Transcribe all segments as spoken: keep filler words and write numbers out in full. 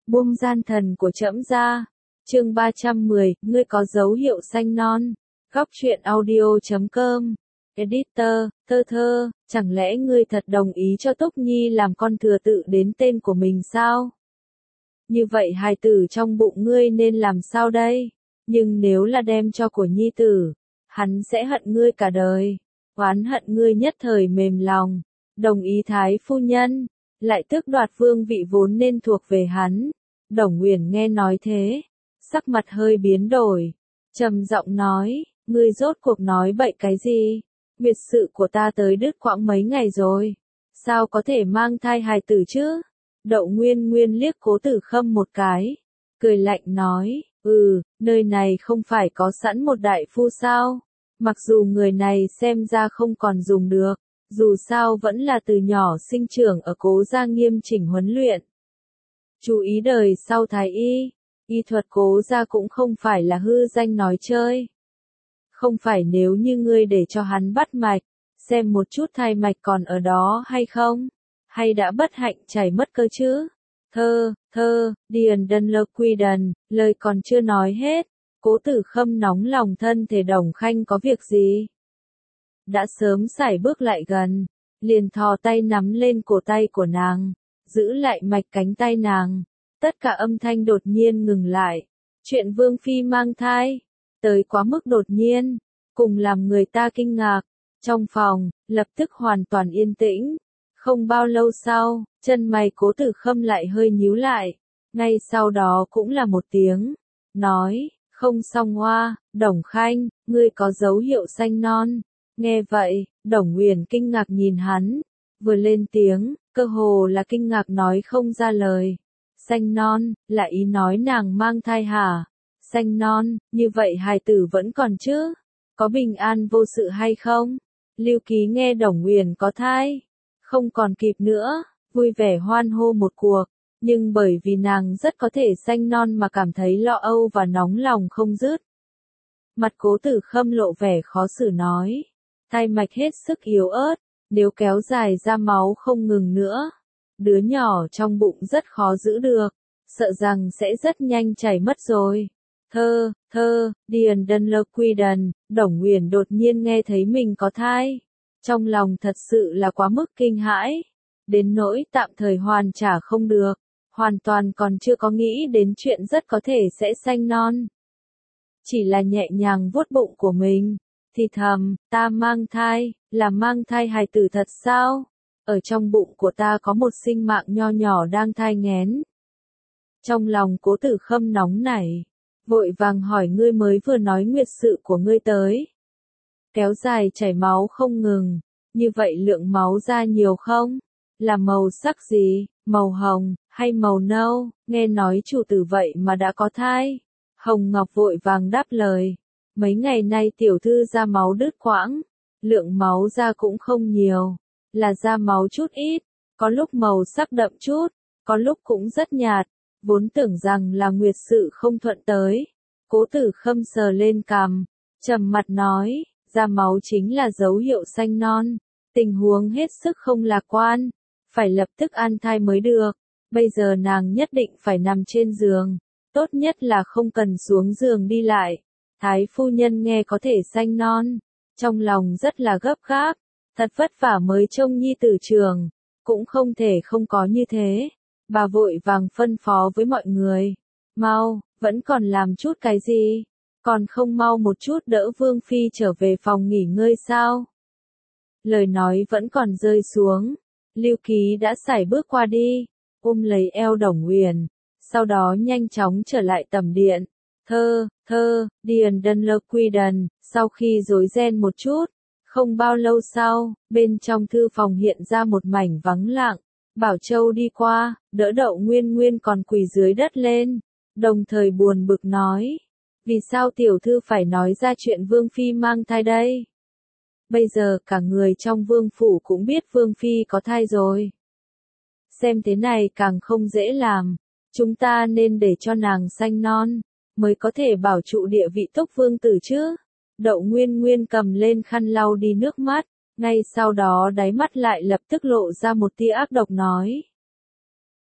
buông gian thần của trẫm ra. Chương ba trăm mười, ngươi có dấu hiệu sanh non. Góc truyện audio chấm com. Editor, thơ thơ, chẳng lẽ ngươi thật đồng ý cho Túc Nhi làm con thừa tự đến tên của mình sao? Như vậy hài tử trong bụng ngươi nên làm sao đây? Nhưng nếu là đem cho của nhi tử, hắn sẽ hận ngươi cả đời, oán hận ngươi nhất thời mềm lòng. Đồng ý thái phu nhân, lại tước đoạt vương vị vốn nên thuộc về hắn. Đồng Uyển nghe nói thế, sắc mặt hơi biến đổi, trầm giọng nói, ngươi rốt cuộc nói bậy cái gì? Nguyệt sự của ta tới đứt quãng mấy ngày rồi, sao có thể mang thai hài tử chứ? Đậu Nguyên Nguyên liếc Cố Tử Khâm một cái, cười lạnh nói, ừ, nơi này không phải có sẵn một đại phu sao? Mặc dù người này xem ra không còn dùng được, dù sao vẫn là từ nhỏ sinh trưởng ở Cố gia nghiêm chỉnh huấn luyện. Chú ý đời sau thái y, y thuật Cố gia cũng không phải là hư danh nói chơi. Không phải nếu như ngươi để cho hắn bắt mạch, xem một chút thai mạch còn ở đó hay không, hay đã bất hạnh chảy mất cơ chứ? Thơ, thơ, điền đân lơ quy đần, lời còn chưa nói hết, Cố Tử Khâm nóng lòng thân thể Đồng Khanh có việc gì? Đã sớm sải bước lại gần, liền thò tay nắm lên cổ tay của nàng, giữ lại mạch cánh tay nàng. Tất cả âm thanh đột nhiên ngừng lại. Chuyện Vương Phi mang thai, tới quá mức đột nhiên, cùng làm người ta kinh ngạc. Trong phòng, lập tức hoàn toàn yên tĩnh. Không bao lâu sau, chân mày Cố Tử Khâm lại hơi nhíu lại. Ngay sau đó cũng là một tiếng, nói, không xong hoa, Đồng Khanh, ngươi có dấu hiệu sanh non. Nghe vậy, Đồng Uyển kinh ngạc nhìn hắn, vừa lên tiếng, cơ hồ là kinh ngạc nói không ra lời. Sanh non, là ý nói nàng mang thai hả? Sanh non, như vậy hài tử vẫn còn chứ? Có bình an vô sự hay không? Lưu Ký nghe Đồng Uyển có thai, không còn kịp nữa, vui vẻ hoan hô một cuộc, nhưng bởi vì nàng rất có thể sanh non mà cảm thấy lo âu và nóng lòng không dứt. Mặt Cố Tử Khâm lộ vẻ khó xử nói, thai mạch hết sức yếu ớt, nếu kéo dài ra máu không ngừng nữa, đứa nhỏ trong bụng rất khó giữ được, sợ rằng sẽ rất nhanh chảy mất rồi. Thơ, thơ, điền đân lơ quy đần, Đồng Uyển đột nhiên nghe thấy mình có thai. Trong lòng thật sự là quá mức kinh hãi, đến nỗi tạm thời hoàn trả không được, hoàn toàn còn chưa có nghĩ đến chuyện rất có thể sẽ sanh non. Chỉ là nhẹ nhàng vuốt bụng của mình, thì thầm, ta mang thai, là mang thai hài tử thật sao? Ở trong bụng của ta có một sinh mạng nho nhỏ đang thai nghén. Trong lòng Cố Tử Khâm nóng nảy, vội vàng hỏi ngươi mới vừa nói nguyệt sự của ngươi tới. Kéo dài chảy máu không ngừng, như vậy lượng máu ra nhiều không? Là màu sắc gì, màu hồng, hay màu nâu? Nghe nói chủ tử vậy mà đã có thai. Hồng Ngọc vội vàng đáp lời, mấy ngày nay tiểu thư ra máu đứt quãng, lượng máu ra cũng không nhiều, là ra máu chút ít, có lúc màu sắc đậm chút, có lúc cũng rất nhạt, vốn tưởng rằng là nguyệt sự không thuận tới. Cố Tử Khâm sờ lên cằm, trầm mặt nói, ra máu chính là dấu hiệu sanh non, tình huống hết sức không lạc quan, phải lập tức an thai mới được, bây giờ nàng nhất định phải nằm trên giường, tốt nhất là không cần xuống giường đi lại. Thái phu nhân nghe có thể sanh non, trong lòng rất là gấp gáp, thật vất vả mới trông nhi tử trường, cũng không thể không có như thế. Bà vội vàng phân phó với mọi người, mau, vẫn còn làm chút cái gì, còn không mau một chút đỡ Vương Phi trở về phòng nghỉ ngơi sao? Lời nói vẫn còn rơi xuống, Lưu Ký đã sải bước qua đi, ôm lấy eo Đồng Uyển, sau đó nhanh chóng trở lại tầm điện. Thơ, thơ, điền đân lơ quy đần, sau khi rối ren một chút, không bao lâu sau, bên trong thư phòng hiện ra một mảnh vắng lặng. Bảo Châu đi qua, đỡ Đậu Nguyên Nguyên còn quỳ dưới đất lên, đồng thời buồn bực nói, vì sao tiểu thư phải nói ra chuyện Vương Phi mang thai đây? Bây giờ cả người trong vương phủ cũng biết Vương Phi có thai rồi. Xem thế này càng không dễ làm, chúng ta nên để cho nàng sanh non, mới có thể bảo trụ địa vị Túc Vương tử chứ. Đậu Nguyên Nguyên cầm lên khăn lau đi nước mắt, ngay sau đó đáy mắt lại lập tức lộ ra một tia ác độc nói.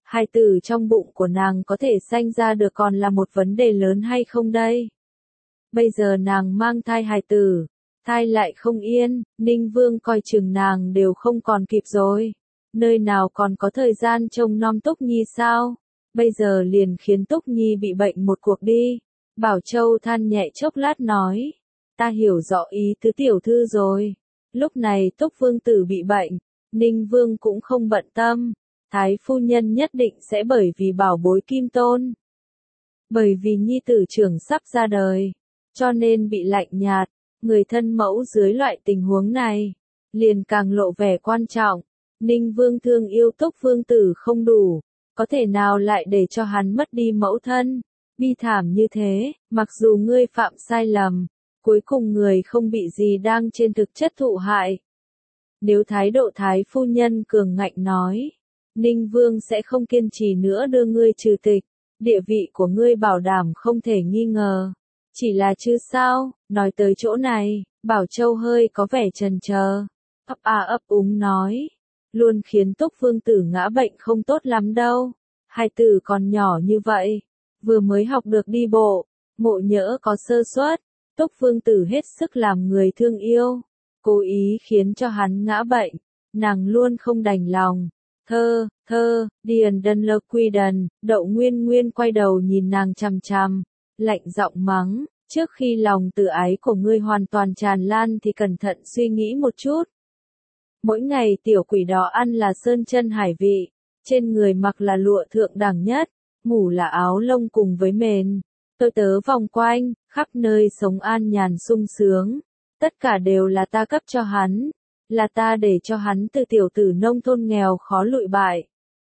Hài tử trong bụng của nàng có thể sanh ra được còn là một vấn đề lớn hay không đây? Bây giờ nàng mang thai hài tử, thai lại không yên, Ninh Vương coi chừng nàng đều không còn kịp rồi. Nơi nào còn có thời gian trông nom Túc Nhi sao? Bây giờ liền khiến Túc Nhi bị bệnh một cuộc đi. Bảo Châu than nhẹ chốc lát nói. Ta hiểu rõ ý tứ tiểu thư rồi. Lúc này Túc Vương tử bị bệnh, Ninh Vương cũng không bận tâm. Thái phu nhân nhất định sẽ bởi vì bảo bối Kim Tôn. Bởi vì nhi tử trưởng sắp ra đời, cho nên bị lạnh nhạt. Người thân mẫu dưới loại tình huống này, liền càng lộ vẻ quan trọng. Ninh Vương thương yêu Túc Vương tử không đủ, có thể nào lại để cho hắn mất đi mẫu thân. Bi thảm như thế, mặc dù ngươi phạm sai lầm, cuối cùng người không bị gì đang trên thực chất thụ hại. Nếu thái độ thái phu nhân cường ngạnh nói, Ninh Vương sẽ không kiên trì nữa đưa ngươi trừ tịch, địa vị của ngươi bảo đảm không thể nghi ngờ. Chỉ là chứ sao, nói tới chỗ này, Bảo Châu hơi có vẻ chần chờ, ấp a ấp úng nói, luôn khiến Túc Vương tử ngã bệnh không tốt lắm đâu, hai tử còn nhỏ như vậy, vừa mới học được đi bộ, ngộ nhỡ có sơ suất, Túc Vương tử hết sức làm người thương yêu, cố ý khiến cho hắn ngã bệnh, nàng luôn không đành lòng. Thơ, thơ, điền đần lơ quy đần, Đậu Nguyên Nguyên quay đầu nhìn nàng chằm chằm, lạnh giọng mắng, trước khi lòng tự ái của ngươi hoàn toàn tràn lan thì cẩn thận suy nghĩ một chút. Mỗi ngày tiểu quỷ đó ăn là sơn chân hải vị, trên người mặc là lụa thượng đẳng nhất, ngủ là áo lông cùng với mền, tôi tớ vòng quanh, khắp nơi sống an nhàn sung sướng, tất cả đều là ta cấp cho hắn, là ta để cho hắn từ tiểu tử nông thôn nghèo khó lụi bại.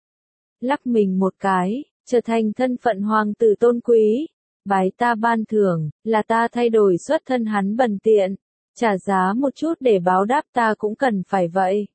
Lắc mình một cái, trở thành thân phận hoàng tử tôn quý, bái ta ban thưởng, là ta thay đổi xuất thân hắn bần tiện, trả giá một chút để báo đáp ta cũng cần phải vậy.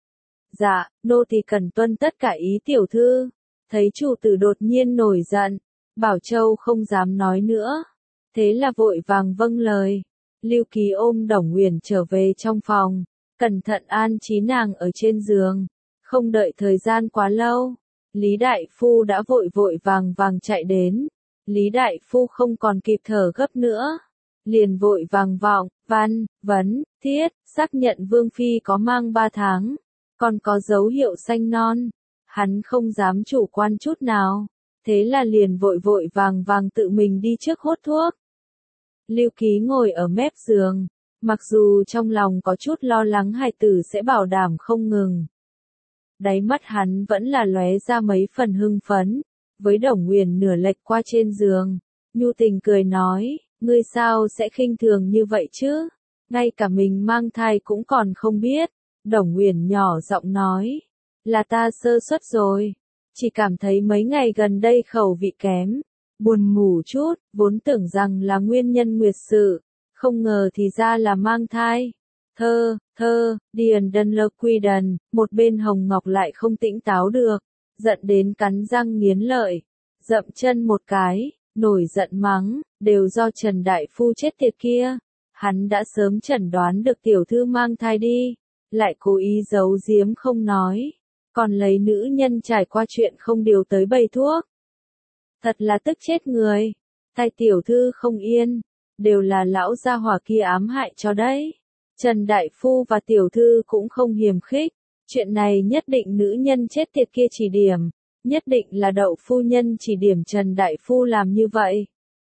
Dạ, nô tỳ cần tuân tất cả ý tiểu thư. Thấy chủ tử đột nhiên nổi giận, Bảo Châu không dám nói nữa, thế là vội vàng vâng lời. Lưu Kỳ ôm Đổng Uyển trở về trong phòng, cẩn thận an trí nàng ở trên giường, không đợi thời gian quá lâu, Lý Đại Phu đã vội vội vàng vàng chạy đến. Lý Đại Phu không còn kịp thở gấp nữa, liền vội vàng vọng, văn, vấn, thiết, xác nhận Vương Phi có mang ba tháng, còn có dấu hiệu sanh non. Hắn không dám chủ quan chút nào, thế là liền vội vội vàng vàng tự mình đi trước hốt thuốc. Lưu Ký ngồi ở mép giường, mặc dù trong lòng có chút lo lắng hài tử sẽ bảo đảm không ngừng. Đáy mắt hắn vẫn là lóe ra mấy phần hưng phấn, với Đổng Uyển nửa lệch qua trên giường, nhu tình cười nói, ngươi sao sẽ khinh thường như vậy chứ, ngay cả mình mang thai cũng còn không biết. Đổng Uyển nhỏ giọng nói, là ta sơ suất rồi, chỉ cảm thấy mấy ngày gần đây khẩu vị kém, buồn ngủ chút, vốn tưởng rằng là nguyên nhân nguyệt sự, không ngờ thì ra là mang thai. Thơ, thơ, điền đần lơ quy đần, một bên Hồng Ngọc lại không tỉnh táo được, giận đến cắn răng nghiến lợi, dậm chân một cái, nổi giận mắng, đều do Trần Đại Phu chết tiệt kia, hắn đã sớm chẩn đoán được tiểu thư mang thai đi, lại cố ý giấu giếm không nói, còn lấy nữ nhân trải qua chuyện không điều tới bày thuốc. Thật là tức chết người, thay tiểu thư không yên, đều là lão gia hỏa kia ám hại cho đấy. Trần Đại Phu và tiểu thư cũng không hiềm khích, chuyện này nhất định nữ nhân chết tiệt kia chỉ điểm, nhất định là Đậu phu nhân chỉ điểm Trần Đại Phu làm như vậy.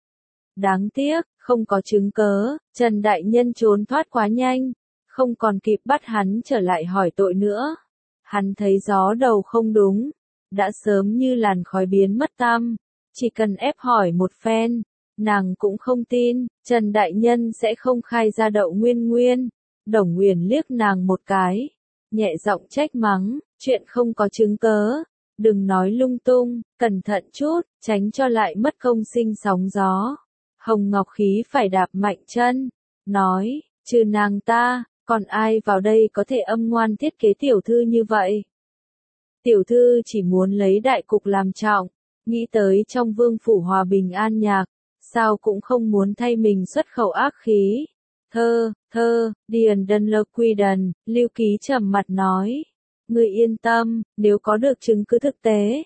Đáng tiếc, không có chứng cớ, Trần Đại Nhân trốn thoát quá nhanh, không còn kịp bắt hắn trở lại hỏi tội nữa. Hắn thấy gió đầu không đúng, đã sớm như làn khói biến mất tăm, chỉ cần ép hỏi một phen, nàng cũng không tin, Trần Đại Nhân sẽ không khai ra Đậu Nguyên Nguyên. Đổng Uyển liếc nàng một cái, nhẹ giọng trách mắng, chuyện không có chứng cớ, đừng nói lung tung, cẩn thận chút, tránh cho lại mất công sinh sóng gió. Hồng Ngọc khí phải đạp mạnh chân, nói, trừ nàng ta, còn ai vào đây có thể âm ngoan thiết kế tiểu thư như vậy? Tiểu thư chỉ muốn lấy đại cục làm trọng, nghĩ tới trong vương phủ hòa bình an nhạc, sao cũng không muốn thay mình xuất khẩu ác khí. Thơ, thơ, điền đần lơ quy đần, Lưu Ký trầm mặt nói, ngươi yên tâm, nếu có được chứng cứ thực tế,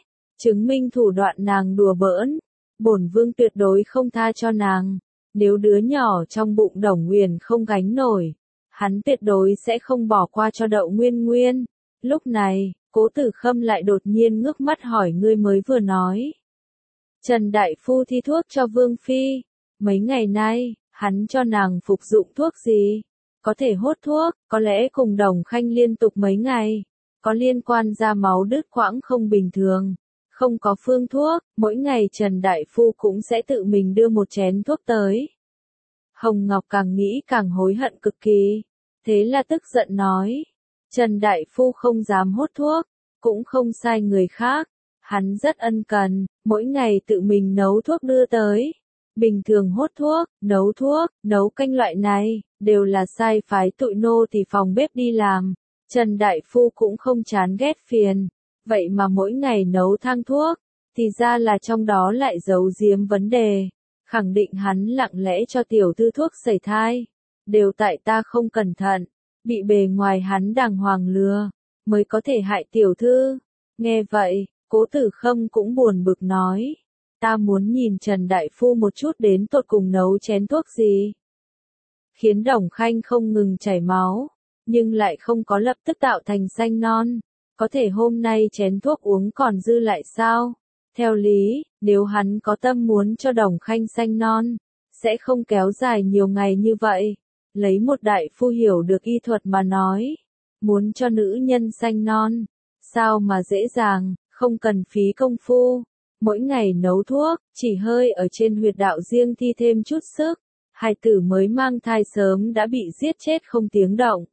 chứng minh thủ đoạn nàng đùa bỡn. Bổn vương tuyệt đối không tha cho nàng. Nếu đứa nhỏ trong bụng Đồng Nguyền không gánh nổi, hắn tuyệt đối sẽ không bỏ qua cho Đậu Nguyên Nguyên. Lúc này, Cố Tử Khâm lại đột nhiên ngước mắt hỏi ngươi mới vừa nói. Trần Đại Phu thi thuốc cho Vương Phi. Mấy ngày nay, hắn cho nàng phục dụng thuốc gì? Có thể hốt thuốc, có lẽ cùng Đồng Khanh liên tục mấy ngày. Có liên quan ra máu đứt quãng không bình thường. Không có phương thuốc, mỗi ngày Trần Đại Phu cũng sẽ tự mình đưa một chén thuốc tới. Hồng Ngọc càng nghĩ càng hối hận cực kỳ. Thế là tức giận nói. Trần Đại Phu không dám hốt thuốc, cũng không sai người khác. Hắn rất ân cần, mỗi ngày tự mình nấu thuốc đưa tới. Bình thường hốt thuốc, nấu thuốc, nấu canh loại này, đều là sai phái tụi nô thì phòng bếp đi làm. Trần Đại Phu cũng không chán ghét phiền. Vậy mà mỗi ngày nấu thang thuốc, thì ra là trong đó lại giấu giếm vấn đề. Khẳng định hắn lặng lẽ cho tiểu thư thuốc sẩy thai. Đều tại ta không cẩn thận, bị bề ngoài hắn đàng hoàng lừa, mới có thể hại tiểu thư. Nghe vậy, Cố Tử Khâm cũng buồn bực nói. Ta muốn nhìn Trần Đại Phu một chút đến tột cùng nấu chén thuốc gì. Khiến Đồng Khanh không ngừng chảy máu, nhưng lại không có lập tức tạo thành xanh non. Có thể hôm nay chén thuốc uống còn dư lại sao? Theo lý, nếu hắn có tâm muốn cho Đồng Khanh xanh non, sẽ không kéo dài nhiều ngày như vậy. Lấy một đại phu hiểu được y thuật mà nói, muốn cho nữ nhân xanh non, sao mà dễ dàng, không cần phí công phu. Mỗi ngày nấu thuốc, chỉ hơi ở trên huyệt đạo riêng thi thêm chút sức, hài tử mới mang thai sớm đã bị giết chết không tiếng động.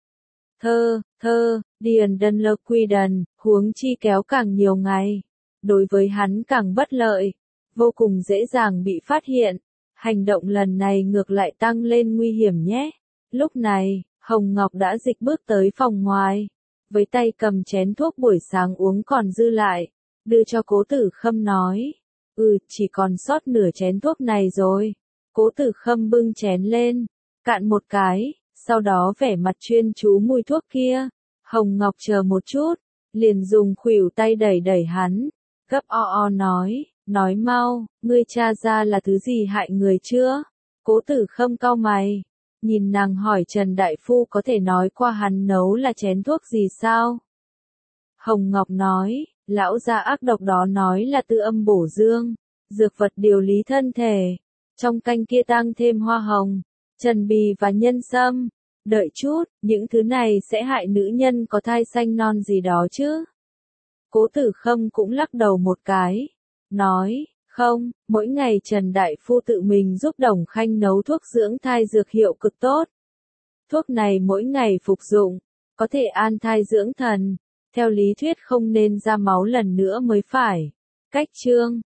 Thơ, thơ, điền đần lơ quy đần, huống chi kéo càng nhiều ngày. Đối với hắn càng bất lợi, vô cùng dễ dàng bị phát hiện. Hành động lần này ngược lại tăng lên nguy hiểm nhé. Lúc này, Hồng Ngọc đã dịch bước tới phòng ngoài. Với tay cầm chén thuốc buổi sáng uống còn dư lại. Đưa cho Cố Tử Khâm nói. Ừ, chỉ còn sót nửa chén thuốc này rồi. Cố Tử Khâm bưng chén lên, cạn một cái. Sau đó vẻ mặt chuyên chú mùi thuốc kia. Hồng Ngọc chờ một chút, liền dùng khuỷu tay đẩy đẩy hắn. Gấp o o nói, nói mau, ngươi tra ra là thứ gì hại người chưa? Cố Tử Khâm cau mày, nhìn nàng hỏi Trần Đại Phu có thể nói qua hắn nấu là chén thuốc gì sao? Hồng Ngọc nói, lão gia ác độc đó nói là tư âm bổ dương, dược vật điều lý thân thể. Trong canh kia tăng thêm hoa hồng, trần bì và nhân sâm. Đợi chút, những thứ này sẽ hại nữ nhân có thai xanh non gì đó chứ? Cố Tử Khâm cũng lắc đầu một cái, nói, không, mỗi ngày Trần Đại Phu tự mình giúp Đồng Khanh nấu thuốc dưỡng thai dược hiệu cực tốt. Thuốc này mỗi ngày phục dụng, có thể an thai dưỡng thần, theo lý thuyết không nên ra máu lần nữa mới phải. Cách chương